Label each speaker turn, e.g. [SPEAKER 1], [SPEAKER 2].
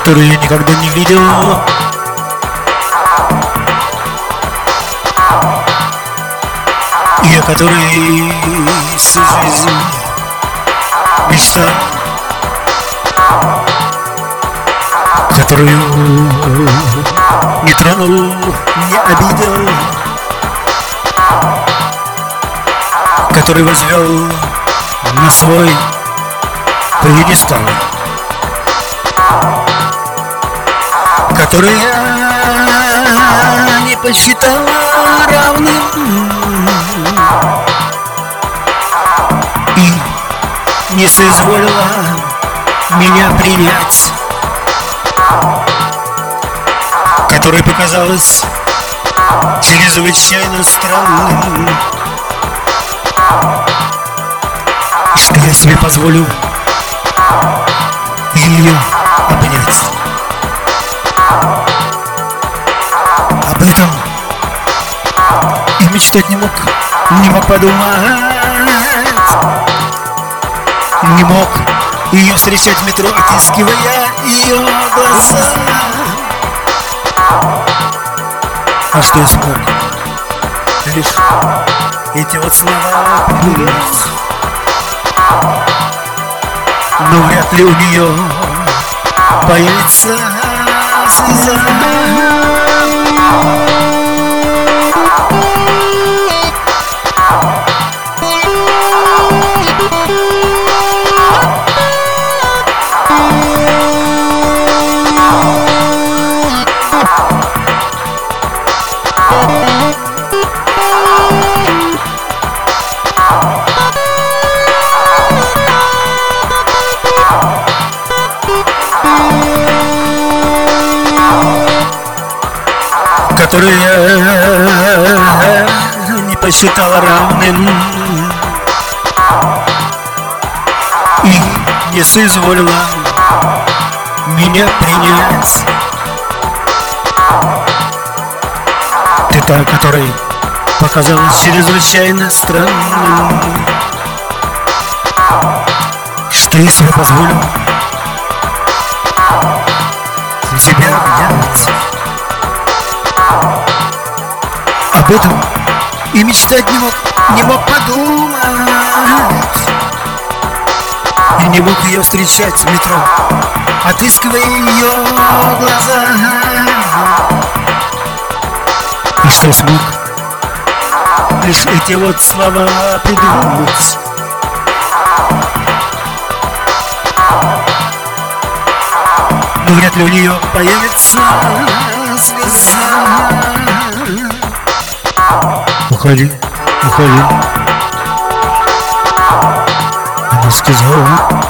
[SPEAKER 1] которую я никогда не видел. И о которой всю жизнь мечтал, которую не тронул, не обидел, который возвел на свой пьедестал, который я не посчитал равным и не соизволила меня принять, которой показалось чрезвычайно странным, что я себе позволю ее обнять. Об этом и мечтать не мог подумать, не мог ее встречать в метро, отыскивая ее глаза. А что я смог? Лишь эти вот слова придумать. Но вряд ли у нее появится слеза. Который я не посчитал равным и не соизволила меня принять. Ты та, которой показалось чрезвычайно странным, что я себе позволю тебя обнять. Об этом и мечтать не мог подумать, и не мог ее встречать в метро, отыскивая ее глаза. И что смог? Лишь эти вот слова придумать. Но вряд ли у нее появится слеза. Уходи, уходи. Она сказала.